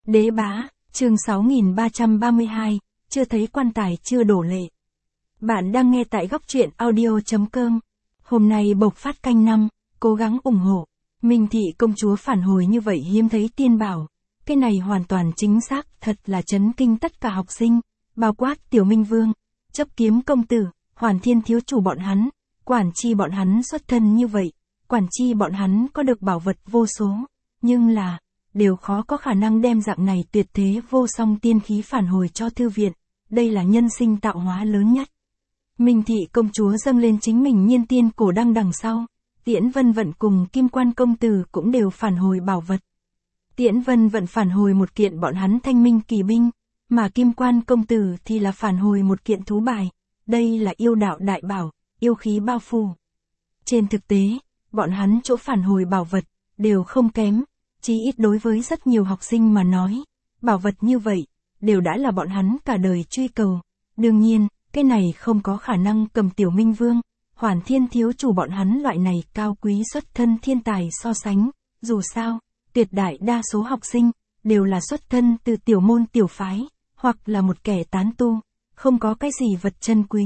Đế bá, chương 6332, chưa thấy quan tài chưa đổ lệ. Bạn đang nghe tại góc truyện audio.com. Hôm nay bộc phát canh năm, cố gắng ủng hộ. Minh thị công chúa phản hồi như vậy hiếm thấy tiên bảo. Cái này hoàn toàn chính xác, thật là chấn kinh tất cả học sinh, bao quát Tiểu Minh Vương, Chấp Kiếm công tử, Hoàn Thiên thiếu chủ bọn hắn, quản chi bọn hắn xuất thân như vậy, quản chi bọn hắn có được bảo vật vô số, nhưng là đều khó có khả năng đem dạng này tuyệt thế vô song tiên khí phản hồi cho thư viện, đây là nhân sinh tạo hóa lớn nhất. Minh thị công chúa dâng lên chính mình nhiên tiên cổ đăng đằng sau, Tiễn Vân Vận cùng Kim Quan công tử cũng đều phản hồi bảo vật. Tiễn Vân Vận phản hồi một kiện bọn hắn thanh minh kỳ binh, mà Kim Quan công tử thì là phản hồi một kiện thú bài, đây là yêu đạo đại bảo, yêu khí bao phủ. Trên thực tế, bọn hắn chỗ phản hồi bảo vật, đều không kém, chí ít đối với rất nhiều học sinh mà nói, bảo vật như vậy, đều đã là bọn hắn cả đời truy cầu. Đương nhiên, cái này không có khả năng cầm Tiểu Minh Vương, Hoàn Thiên thiếu chủ bọn hắn loại này cao quý xuất thân thiên tài so sánh, dù sao, tuyệt đại đa số học sinh, đều là xuất thân từ tiểu môn tiểu phái, hoặc là một kẻ tán tu, không có cái gì vật chân quý.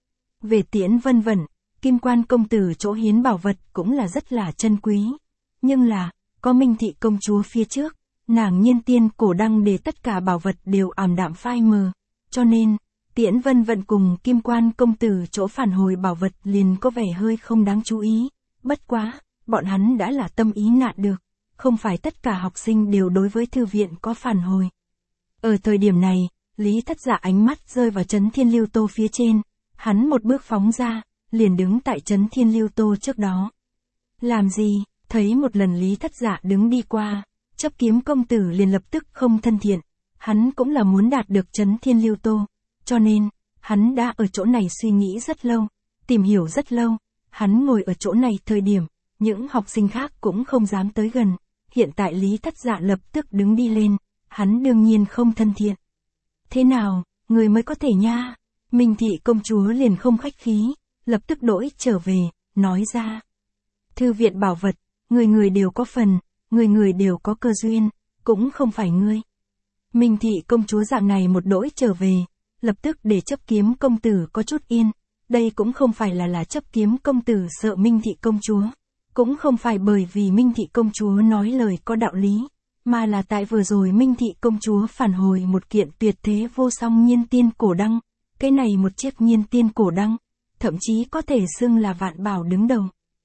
Về Tiễn Vân Vận, Kim Quan công tử chỗ hiến bảo vật cũng là rất là chân quý, nhưng là, có Minh thị công chúa phía trước, nàng nhiên tiên cổ đăng để tất cả bảo vật đều ảm đạm phai mờ, cho nên, Tiễn Vân Vận cùng Kim Quan công tử chỗ phản hồi bảo vật liền có vẻ hơi không đáng chú ý, bất quá, bọn hắn đã là tâm ý nạn được, không phải tất cả học sinh đều đối với thư viện có phản hồi. Ở thời điểm này, Lý Thất Dạ ánh mắt rơi vào Trấn Thiên Lưu Tô phía trên, hắn một bước phóng ra, liền đứng tại Trấn Thiên Lưu Tô trước đó. Làm gì? Thấy một lần Lý Thất Dạ đứng đi qua, Chấp Kiếm công tử liền lập tức không thân thiện, hắn cũng là muốn đạt được Trấn Thiên Lưu Tô, cho nên, hắn đã ở chỗ này suy nghĩ rất lâu, tìm hiểu rất lâu, hắn ngồi ở chỗ này thời điểm, những học sinh khác cũng không dám tới gần, hiện tại Lý Thất Dạ lập tức đứng đi lên, hắn đương nhiên không thân thiện. Thế nào, người mới có thể nha? Minh thị công chúa liền không khách khí, lập tức đổi trở về, nói ra. Thư viện bảo vật, người người đều có phần, người người đều có cơ duyên, cũng không phải ngươi. Minh thị công chúa dạng này một đổi trở về, lập tức để Chấp Kiếm công tử có chút yên, đây cũng không phải là Chấp Kiếm công tử sợ Minh thị công chúa, cũng không phải bởi vì Minh thị công chúa nói lời có đạo lý, mà là tại vừa rồi Minh thị công chúa phản hồi một kiện tuyệt thế vô song nhiên tiên cổ đăng, cái này một chiếc nhiên tiên cổ đăng, thậm chí có thể xưng là vạn bảo đứng đầu.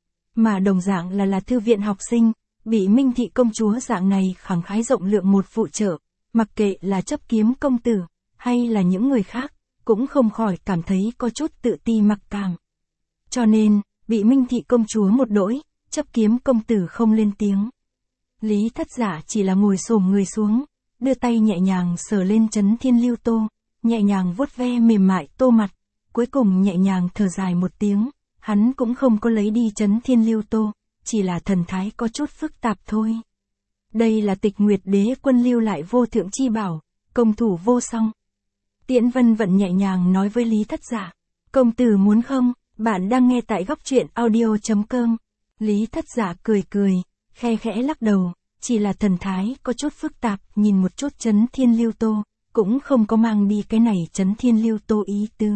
Mà đồng dạng là thư viện học sinh, bị Minh thị công chúa dạng này khẳng khái rộng lượng một phụ trợ, mặc kệ là Chấp Kiếm công tử, hay là những người khác, cũng không khỏi cảm thấy có chút tự ti mặc cảm. Cho nên, bị Minh thị công chúa một đổi, Chấp Kiếm công tử không lên tiếng. Lý Thất Dạ chỉ là ngồi xổm người xuống, đưa tay nhẹ nhàng sờ lên Trấn Thiên Lưu Tô, nhẹ nhàng vuốt ve mềm mại tô mặt, cuối cùng nhẹ nhàng thở dài một tiếng, hắn cũng không có lấy đi Trấn Thiên Lưu Tô, chỉ là thần thái có chút phức tạp thôi. Đây là Tịch Nguyệt Đế quân lưu lại vô thượng chi bảo, công thủ vô song. Tiễn Vân Vận nhẹ nhàng nói với Lý Thất Dạ, công tử muốn không, bạn đang nghe tại góc truyện audio.com. Lý Thất Dạ cười cười, khe khẽ lắc đầu, chỉ là thần thái có chút phức tạp, nhìn một chút Trấn Thiên Lưu Tô, cũng không có mang đi cái này Trấn Thiên Lưu Tô ý tứ.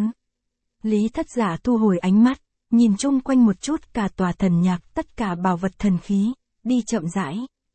Lý Thất Dạ thu hồi ánh mắt, nhìn chung quanh một chút cả tòa thần nhạc tất cả bảo vật thần khí, đi chậm rãi.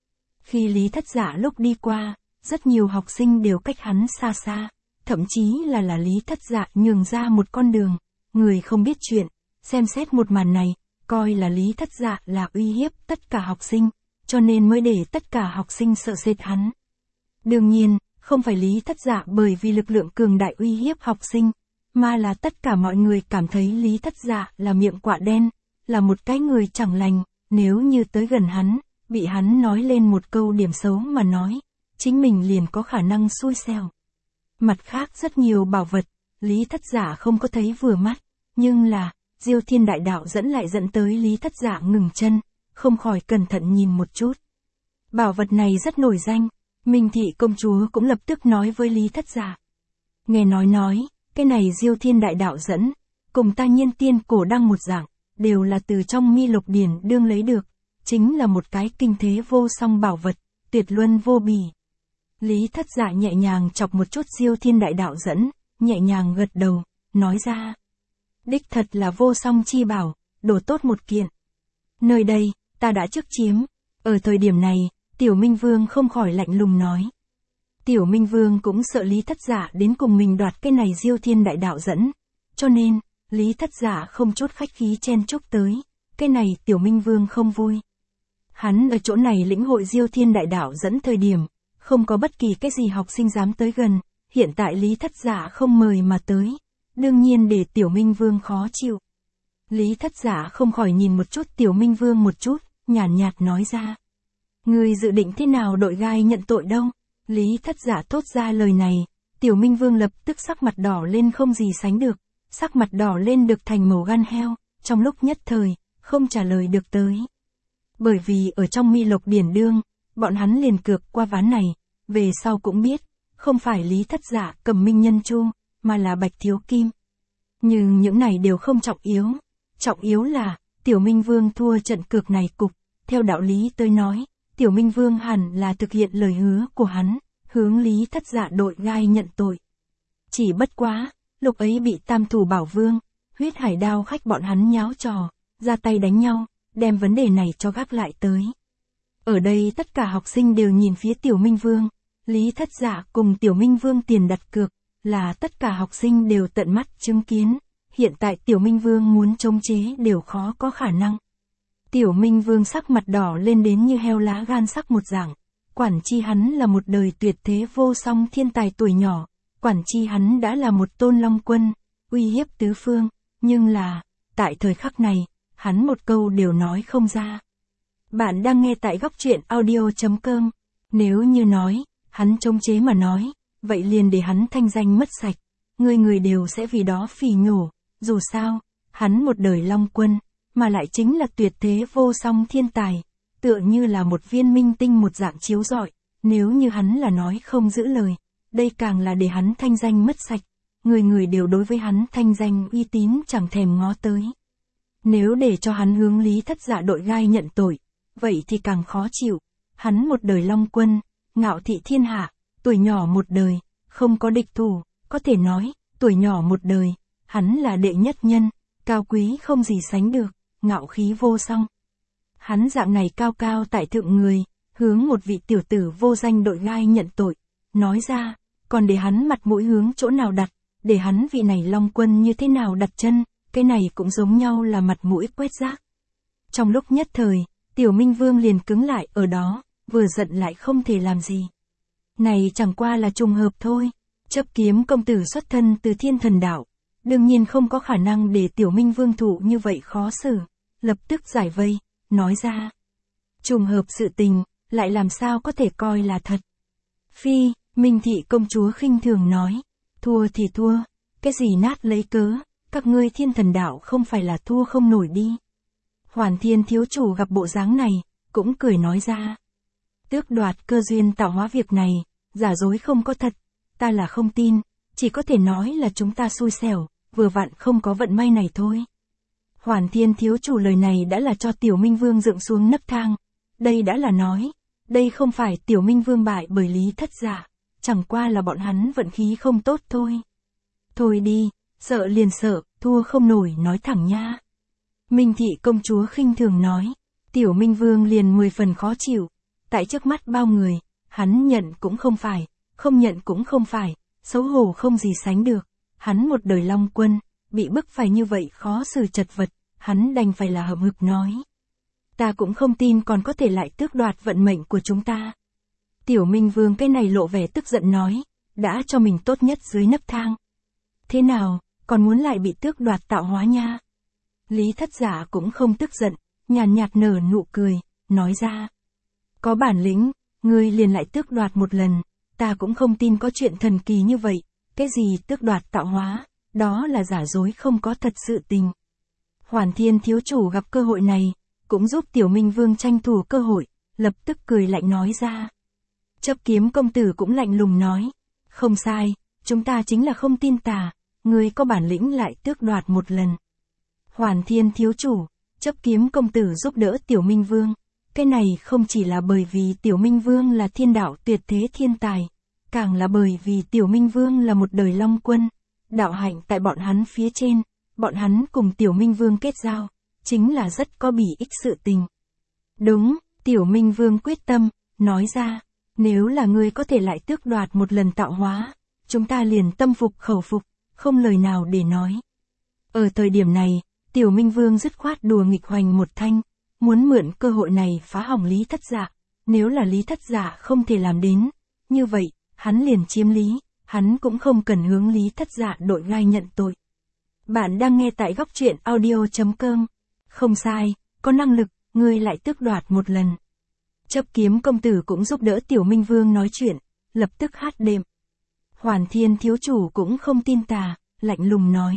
Khi Lý Thất Dạ lúc đi qua, rất nhiều học sinh đều cách hắn xa xa, thậm chí là Lý Thất Dạ nhường ra một con đường, người không biết chuyện, xem xét một màn này, coi là Lý Thất Dạ là uy hiếp tất cả học sinh, cho nên mới để tất cả học sinh sợ sệt hắn. Đương nhiên, không phải Lý Thất Dạ bởi vì lực lượng cường đại uy hiếp học sinh, mà là tất cả mọi người cảm thấy Lý Thất Dạ là miệng quạ đen, là một cái người chẳng lành, nếu như tới gần hắn, bị hắn nói lên một câu điểm xấu mà nói, chính mình liền có khả năng xui xẻo. Mặt khác rất nhiều bảo vật, Lý Thất Dạ không có thấy vừa mắt, nhưng là, Diêu Thiên Đại Đạo lại dẫn tới Lý Thất Dạ ngừng chân, không khỏi cẩn thận nhìn một chút. Bảo vật này rất nổi danh, Minh thị công chúa cũng lập tức nói với Lý Thất Dạ. Nghe nói, cái này Diêu Thiên Đại Đạo dẫn, cùng ta nhiên tiên cổ đăng một dạng, đều là từ trong Mi Lục Điển đương lấy được, chính là một cái kinh thế vô song bảo vật, tuyệt luân vô bì. Lý Thất Dạ nhẹ nhàng chọc một chút Diêu Thiên Đại Đạo dẫn, nhẹ nhàng gật đầu, nói ra. Đích thật là vô song chi bảo, đồ tốt một kiện. Nơi đây, ta đã trước chiếm. Ở thời điểm này, Tiểu Minh Vương không khỏi lạnh lùng nói. Tiểu Minh Vương cũng sợ Lý Thất Dạ đến cùng mình đoạt cái này Diêu Thiên Đại Đạo dẫn. Cho nên, Lý Thất Dạ không chút khách khí chen chúc tới. Cái này Tiểu Minh Vương không vui. Hắn ở chỗ này lĩnh hội Diêu Thiên Đại Đạo dẫn thời điểm, không có bất kỳ cái gì học sinh dám tới gần. Hiện tại Lý Thất Dạ không mời mà tới. Đương nhiên để Tiểu Minh Vương khó chịu. Lý Thất Dạ không khỏi nhìn một chút Tiểu Minh Vương một chút, nhàn nhạt nói ra. Ngươi dự định thế nào đội gai nhận tội đâu? Lý Thất Dạ thốt ra lời này, Tiểu Minh Vương lập tức sắc mặt đỏ lên không gì sánh được, sắc mặt đỏ lên được thành màu gan heo, trong lúc nhất thời, không trả lời được tới. Bởi vì ở trong Mi Lộc Điển Đương, bọn hắn liền cược qua ván này, về sau cũng biết, không phải Lý Thất Dạ cầm Minh Nhân Chu, mà là Bạch Thiếu Kim. Nhưng những này đều không trọng yếu là, Tiểu Minh Vương thua trận cược này cục, theo đạo lý tôi nói, Tiểu Minh Vương hẳn là thực hiện lời hứa của hắn, hướng Lý Thất Dạ đội gai nhận tội. Chỉ bất quá, lúc ấy bị Tam Thủ Bảo Vương, Huyết Hải Đao khách bọn hắn nháo trò, ra tay đánh nhau, đem vấn đề này cho gác lại tới. Ở đây tất cả học sinh đều nhìn phía Tiểu Minh Vương, Lý Thất Dạ cùng Tiểu Minh Vương tiền đặt cược, là tất cả học sinh đều tận mắt chứng kiến, hiện tại Tiểu Minh Vương muốn chống chế đều khó có khả năng. Tiểu Minh Vương sắc mặt đỏ lên đến như heo lá gan sắc một dạng, quản chi hắn là một đời tuyệt thế vô song thiên tài tuổi nhỏ, quản chi hắn đã là một tôn long quân, uy hiếp tứ phương, nhưng là, tại thời khắc này, hắn một câu đều nói không ra. Bạn đang nghe tại góc truyện audio.com, nếu như nói, hắn chống chế mà nói, vậy liền để hắn thanh danh mất sạch, người đều sẽ vì đó phỉ nhổ, dù sao, hắn một đời long quân, mà lại chính là tuyệt thế vô song thiên tài, tựa như là một viên minh tinh một dạng chiếu rọi, nếu như hắn là nói không giữ lời, đây càng là để hắn thanh danh mất sạch, người đều đối với hắn thanh danh uy tín chẳng thèm ngó tới. Nếu để cho hắn hướng Lý Thất Dạ đội gai nhận tội, vậy thì càng khó chịu, hắn một đời long quân, ngạo thị thiên hạ, tuổi nhỏ một đời, không có địch thủ, có thể nói, tuổi nhỏ một đời, hắn là đệ nhất nhân, cao quý không gì sánh được, ngạo khí vô song. Hắn dạng này cao cao tại thượng người, hướng một vị tiểu tử vô danh đội gai nhận tội, nói ra, còn để hắn mặt mũi hướng chỗ nào đặt, để hắn vị này long quân như thế nào đặt chân, cái này cũng giống nhau là mặt mũi quét rác. Trong lúc nhất thời, Tiểu Minh Vương liền cứng lại ở đó, vừa giận lại không thể làm gì. Này chẳng qua là trùng hợp thôi, Chấp Kiếm công tử xuất thân từ Thiên Thần Đạo, đương nhiên không có khả năng để Tiểu Minh Vương thụ như vậy khó xử, lập tức giải vây, nói ra. Trùng hợp sự tình, lại làm sao có thể coi là thật. Phi, Minh Thị công chúa khinh thường nói, thua thì thua, cái gì nát lấy cớ, các ngươi Thiên Thần Đạo không phải là thua không nổi đi. Hoàn Thiên thiếu chủ gặp bộ dáng này, cũng cười nói ra. Tước đoạt cơ duyên tạo hóa việc này, giả dối không có thật, ta là không tin, chỉ có thể nói là chúng ta xui xẻo, vừa vặn không có vận may này thôi. Hoàn Thiên thiếu chủ lời này đã là cho Tiểu Minh Vương dựng xuống nấc thang, đây đã là nói, đây không phải Tiểu Minh Vương bại bởi Lý Thất Dạ, chẳng qua là bọn hắn vận khí không tốt thôi. Thôi đi, sợ liền sợ, thua không nổi nói thẳng nha. Minh Thị công chúa khinh thường nói, Tiểu Minh Vương liền 10 phần khó chịu, tại trước mắt bao người, hắn nhận cũng không phải, không nhận cũng không phải, xấu hổ không gì sánh được, hắn một đời long quân, bị bức phải như vậy khó xử chật vật, hắn đành phải là hậm hực nói. Ta cũng không tin còn có thể lại tước đoạt vận mệnh của chúng ta. Tiểu Minh Vương cái này lộ vẻ tức giận nói, đã cho mình tốt nhất dưới nấc thang. Thế nào, còn muốn lại bị tước đoạt tạo hóa nha? Lý Thất Dạ cũng không tức giận, nhàn nhạt nở nụ cười, nói ra. Có bản lĩnh, ngươi liền lại tước đoạt một lần, ta cũng không tin có chuyện thần kỳ như vậy, cái gì tước đoạt tạo hóa, đó là giả dối không có thật sự tình. Hoàn Thiên thiếu chủ gặp cơ hội này, cũng giúp Tiểu Minh Vương tranh thủ cơ hội, lập tức cười lạnh nói ra. Chấp Kiếm công tử cũng lạnh lùng nói, không sai, chúng ta chính là không tin tà, ngươi có bản lĩnh lại tước đoạt một lần. Hoàn Thiên thiếu chủ, Chấp Kiếm công tử giúp đỡ Tiểu Minh Vương, Cái này không chỉ là bởi vì Tiểu Minh Vương là thiên đạo tuyệt thế thiên tài, càng là bởi vì Tiểu Minh Vương là một đời long quân, đạo hạnh tại bọn hắn phía trên, bọn hắn cùng Tiểu Minh Vương kết giao, chính là rất có bỉ ích sự tình. Đúng, Tiểu Minh Vương quyết tâm, nói ra, nếu là ngươi có thể lại tước đoạt một lần tạo hóa, chúng ta liền tâm phục khẩu phục, không lời nào để nói. Ở thời điểm này, Tiểu Minh Vương dứt khoát đùa nghịch hoành một thanh, muốn mượn cơ hội này phá hỏng Lý Thất Dạ, nếu là Lý Thất Dạ không thể làm đến, như vậy, hắn liền chiếm lý, hắn cũng không cần hướng Lý Thất Dạ đội gai nhận tội. Bạn đang nghe tại góc truyện audio.com. Không sai, có năng lực, ngươi lại tước đoạt một lần. Chấp kiếm công tử cũng giúp đỡ Tiểu Minh Vương nói chuyện, lập tức hát đệm. Hoàn Thiên thiếu chủ cũng không tin tà, lạnh lùng nói.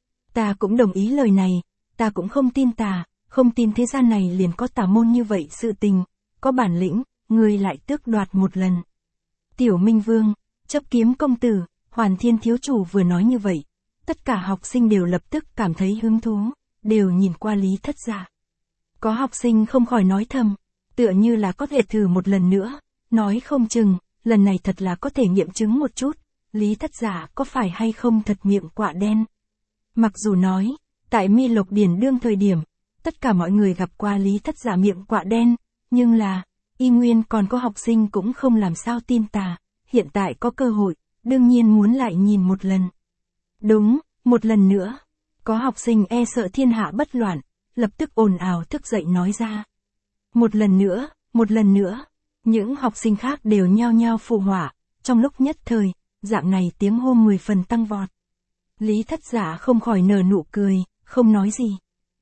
Ta cũng đồng ý lời này, ta cũng không tin tà, không tin thế gian này liền có tà môn như vậy sự tình, có bản lĩnh, ngươi lại tước đoạt một lần. Tiểu Minh Vương, chấp kiếm công tử, Hoàn Thiên thiếu chủ vừa nói như vậy, tất cả học sinh đều lập tức cảm thấy hứng thú, đều nhìn qua Lý Thất Dạ. Có học sinh không khỏi nói thầm, tựa như là có thể thử một lần nữa, nói không chừng, lần này thật là có thể nghiệm chứng một chút, Lý Thất Dạ có phải hay không thật miệng quạ đen. Mặc dù nói, tại Mi Lộc Điển đương thời điểm, tất cả mọi người gặp qua Lý Thất Dạ miệng quạ đen, nhưng là, y nguyên còn có học sinh cũng không làm sao tin tà, hiện tại có cơ hội, đương nhiên muốn lại nhìn một lần. Đúng, một lần nữa. Có học sinh e sợ thiên hạ bất loạn, lập tức ồn ào thức dậy nói ra. Một lần nữa, một lần nữa. Những học sinh khác đều nhao nhao phụ họa, trong lúc nhất thời, dạng này tiếng hô 10 phần tăng vọt. Lý Thất Dạ không khỏi nở nụ cười, không nói gì.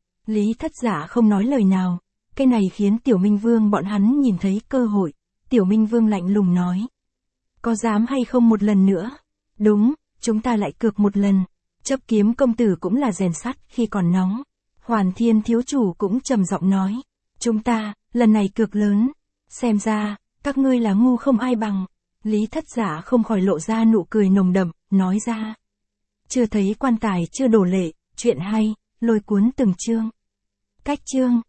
Lý Thất Dạ không nói lời nào, cái này khiến Tiểu Minh Vương bọn hắn nhìn thấy cơ hội, Tiểu Minh Vương lạnh lùng nói. Có dám hay không một lần nữa? Đúng, chúng ta lại cược một lần. Chấp kiếm công tử cũng là rèn sắt khi còn nóng. Hoàn Thiên thiếu chủ cũng trầm giọng nói. Chúng ta, lần này cược lớn. Xem ra, các ngươi là ngu không ai bằng. Lý Thất Dạ không khỏi lộ ra nụ cười nồng đậm, nói ra. Chưa thấy quan tài chưa đổ lệ, chuyện hay, lôi cuốn từng chương. Cách chương.